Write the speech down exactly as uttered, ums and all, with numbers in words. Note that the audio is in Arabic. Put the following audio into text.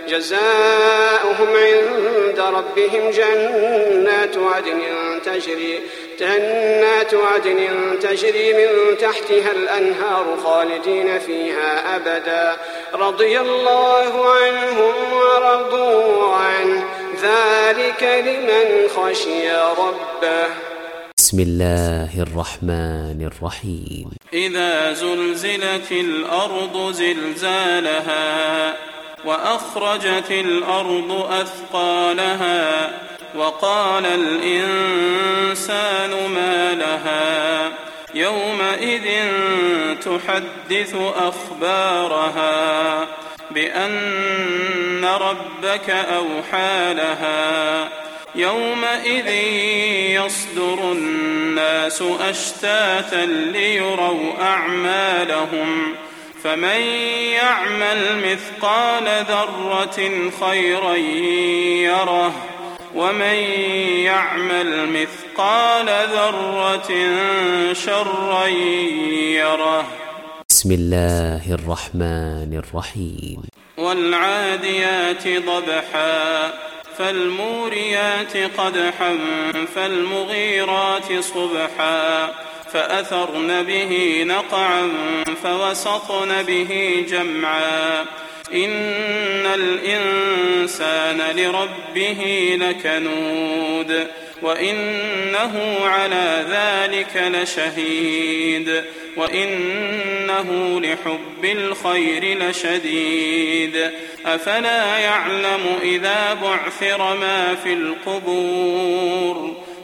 جزاؤهم عند ربهم جنات عدن تجري جنات عدن تجري من تحتها الأنهار خالدين فيها أبدا رضي الله عنهم ورضوا عنه ذلك لمن خشي ربه. بسم الله الرحمن الرحيم. إذا زلزلت الأرض زلزالها وأخرجت الأرض أثقالها وقال الإنسان ما لها يومئذ تحدث أخبارها بأن ربك أوحى لها يومئذ يصدر الناس أشتاتا ليروا أعمالهم فمن يعمل مثقال ذرة خيرا يره ومن يعمل مثقال ذرة شرا يره. بسم الله الرحمن الرحيم. والعاديات ضبحا فالموريات قدحا فالمغيرات صبحا فأثرن به نقعا فوسطن به جمعا إن الإنسان لربه لكنود وإنه على ذلك لشهيد وإنه لحب الخير لشديد أفلا يعلم إذا بعثر ما في القبور